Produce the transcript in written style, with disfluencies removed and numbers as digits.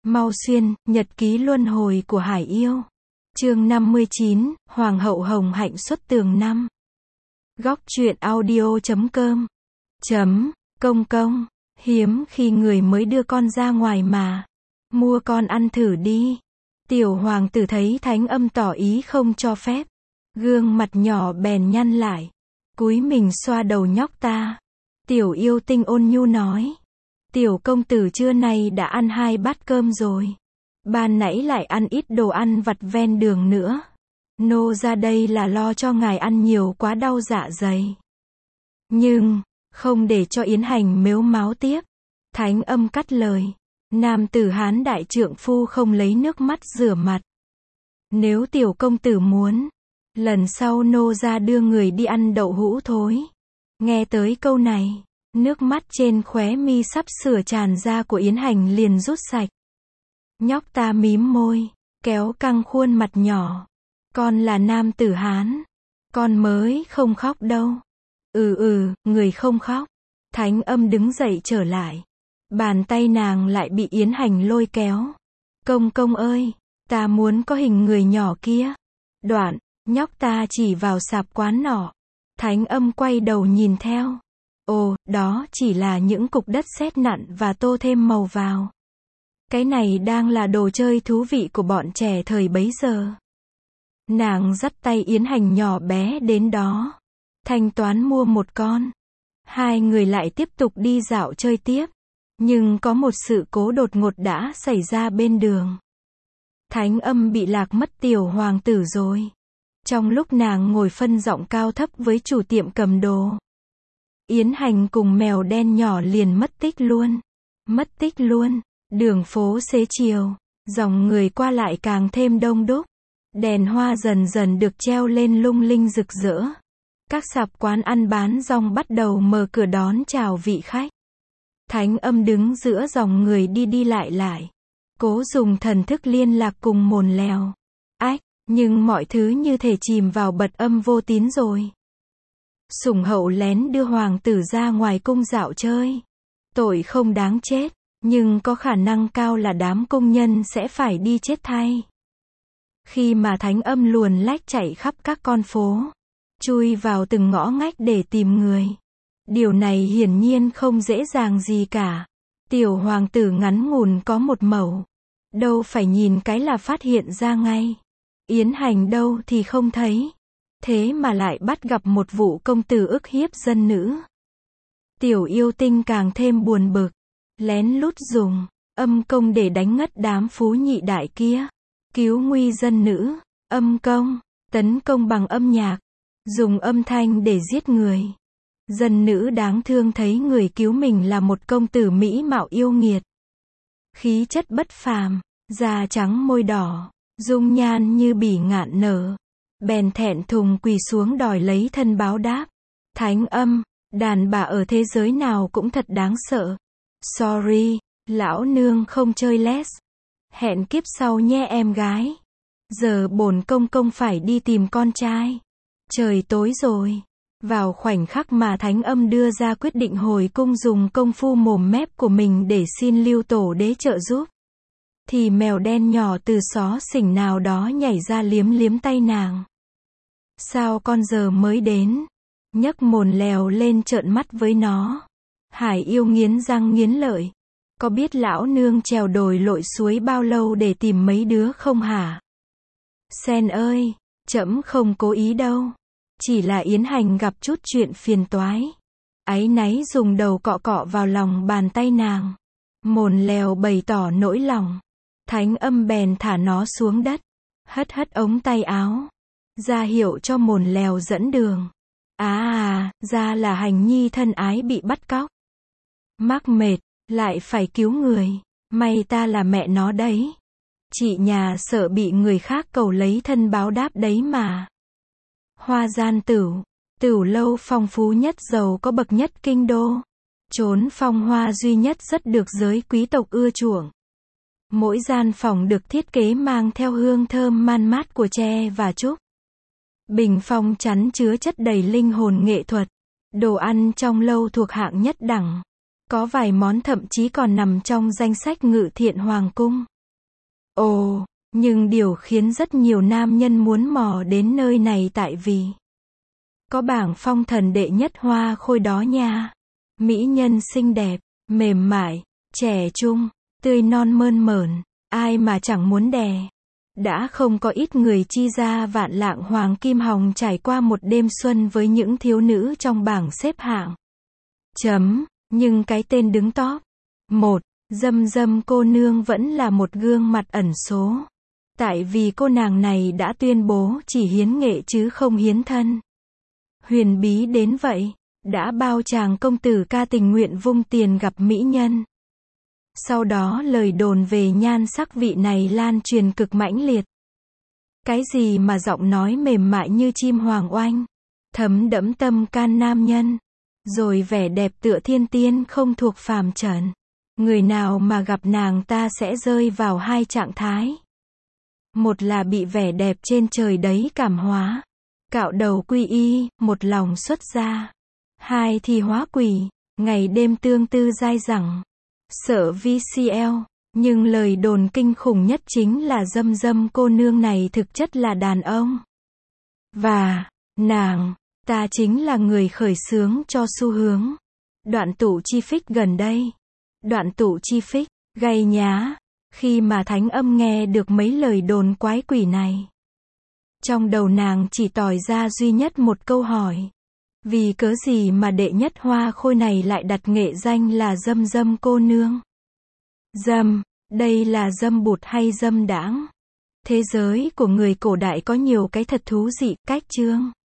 Mau xuyên, nhật ký luân hồi của Hải Yêu. Chương 59, Hoàng hậu Hồng Hạnh xuất tường 5. Góc truyện audio.com. Công công, hiếm khi người mới đưa con ra ngoài mà. Mua con ăn thử đi. Tiểu hoàng tử thấy Thánh Âm tỏ ý không cho phép. Gương mặt nhỏ bèn nhăn lại. Cúi mình xoa đầu nhóc ta. Tiểu yêu tinh ôn nhu nói. Tiểu công tử trưa nay đã ăn 2 bát cơm rồi. Ban nãy lại ăn ít đồ ăn vặt ven đường nữa. Nô ra đây là lo cho ngài ăn nhiều quá đau dạ dày. Nhưng, không để cho Yến Hành mếu máo tiếp. Thánh Âm cắt lời. Nam tử Hán đại trượng phu không lấy nước mắt rửa mặt. Nếu tiểu công tử muốn, lần sau nô ra đưa người đi ăn đậu hũ thối. Nghe tới câu này, nước mắt trên khóe mi sắp sửa tràn ra của Yến Hành liền rút sạch. Nhóc ta mím môi, kéo căng khuôn mặt nhỏ. Con là nam tử Hán. Con mới không khóc đâu. Người không khóc. Thánh Âm đứng dậy trở lại. Bàn tay nàng lại bị Yến Hành lôi kéo. Công công ơi, ta muốn có hình người nhỏ kia. Đoạn, nhóc ta chỉ vào sạp quán nọ. Thánh Âm quay đầu nhìn theo. Ồ, đó chỉ là những cục đất sét nặn và tô thêm màu vào. Cái này đang là đồ chơi thú vị của bọn trẻ thời bấy giờ. Nàng dắt tay Yến Hành nhỏ bé đến đó. Thanh toán mua một con. Hai người lại tiếp tục đi dạo chơi tiếp. Nhưng có một sự cố đột ngột đã xảy ra bên đường. Thánh Âm bị lạc mất tiểu hoàng tử rồi. Trong lúc nàng ngồi phân giọng cao thấp với chủ tiệm cầm đồ, Yến Hành cùng mèo đen nhỏ liền mất tích luôn. Mất tích luôn. Đường phố xế chiều, dòng người qua lại càng thêm đông đúc. Đèn hoa dần dần được treo lên lung linh rực rỡ. Các sạp quán ăn bán rong bắt đầu mở cửa đón chào vị khách. Thánh Âm đứng giữa dòng người đi lại. Cố dùng thần thức liên lạc cùng mồn lèo. Nhưng mọi thứ như thể chìm vào bật âm vô tín rồi. Sủng hậu lén đưa hoàng tử ra ngoài cung dạo chơi. Tội không đáng chết, nhưng có khả năng cao là đám công nhân sẽ phải đi chết thay. Khi mà Thánh Âm luồn lách chạy khắp các con phố, chui vào từng ngõ ngách để tìm người. Điều này hiển nhiên không dễ dàng gì cả. Tiểu hoàng tử ngắn ngủn có một mẩu. Đâu phải nhìn cái là phát hiện ra ngay. Yến Hành đâu thì không thấy. Thế mà lại bắt gặp một vụ công tử ức hiếp dân nữ. Tiểu yêu tinh càng thêm buồn bực. Lén lút dùng âm công để đánh ngất đám phú nhị đại kia. Cứu nguy dân nữ. Âm công, tấn công bằng âm nhạc. Dùng âm thanh để giết người. Dân nữ đáng thương thấy người cứu mình là một công tử mỹ mạo yêu nghiệt. Khí chất bất phàm, da trắng môi đỏ, dung nhan như bỉ ngạn nở. Bèn thẹn thùng quỳ xuống đòi lấy thân báo đáp. Thánh Âm, đàn bà ở thế giới nào cũng thật đáng sợ. Sorry, lão nương không chơi les. Hẹn kiếp sau nhé em gái. Giờ bổn công công phải đi tìm con trai. Trời tối rồi. Vào khoảnh khắc mà Thánh Âm đưa ra quyết định hồi cung dùng công phu mồm mép của mình để xin Lưu Tổ đế trợ giúp, thì mèo đen nhỏ từ xó xỉnh nào đó nhảy ra liếm liếm tay nàng. Sao con giờ mới đến? Nhấc mồn lèo lên trợn mắt với nó. Hải Yêu nghiến răng nghiến lợi. Có biết lão nương trèo đồi lội suối bao lâu để tìm mấy đứa không hả? Sen ơi, trẫm không cố ý đâu. Chỉ là Yến Hành gặp chút chuyện phiền toái. Áy náy dùng đầu cọ cọ vào lòng bàn tay nàng. Mồn lèo bày tỏ nỗi lòng. Thánh Âm bèn thả nó xuống đất. Hất ống tay áo. Ra hiệu cho mồn lèo dẫn đường. Ra là Hành nhi thân ái bị bắt cóc. Mắc mệt, lại phải cứu người. May ta là mẹ nó đấy. Chị nhà sợ bị người khác cầu lấy thân báo đáp đấy mà. Hoa gian tửu lâu phong phú nhất giàu có bậc nhất kinh đô. Chốn phong hoa duy nhất rất được giới quý tộc ưa chuộng. Mỗi gian phòng được thiết kế mang theo hương thơm man mát của tre và trúc. Bình phong chắn chứa chất đầy linh hồn nghệ thuật. Đồ ăn trong lâu thuộc hạng nhất đẳng. Có vài món thậm chí còn nằm trong danh sách ngự thiện hoàng cung. Ồ, nhưng điều khiến rất nhiều nam nhân muốn mò đến nơi này tại vì có bảng phong thần đệ nhất hoa khôi đó nha. Mỹ nhân xinh đẹp, mềm mại, trẻ trung, tươi non mơn mởn, ai mà chẳng muốn đè. Đã không có ít người chi ra vạn lạng hoàng kim hồng trải qua một đêm xuân với những thiếu nữ trong bảng xếp hạng. Nhưng cái tên đứng top 1, Dâm Dâm cô nương vẫn là một gương mặt ẩn số. Tại vì cô nàng này đã tuyên bố chỉ hiến nghệ chứ không hiến thân. Huyền bí đến vậy, đã bao chàng công tử ca tình nguyện vung tiền gặp mỹ nhân. Sau đó lời đồn về nhan sắc vị này lan truyền cực mãnh liệt. Cái gì mà giọng nói mềm mại như chim hoàng oanh, thấm đẫm tâm can nam nhân, rồi vẻ đẹp tựa thiên tiên không thuộc phàm trần. Người nào mà gặp nàng ta sẽ rơi vào hai trạng thái. Một là bị vẻ đẹp trên trời đấy cảm hóa, cạo đầu quy y, một lòng xuất gia. Hai thì hóa quỷ, ngày đêm tương tư dai dẳng, sợ VCL. Nhưng lời đồn kinh khủng nhất chính là Dâm Dâm cô nương này thực chất là đàn ông. Và, nàng ta chính là người khởi xướng cho xu hướng đoạn tụ chi phích gần đây. Đoạn tụ chi phích, gay nhá, khi mà thánh âm nghe được mấy lời đồn quái quỷ này. Trong đầu nàng chỉ tỏi ra duy nhất một câu hỏi. Vì cớ gì mà đệ nhất hoa khôi này lại đặt nghệ danh là Dâm Dâm cô nương? Dâm, đây là dâm bụt hay dâm đãng? Thế giới của người cổ đại có nhiều cái thật thú dị, cách chương.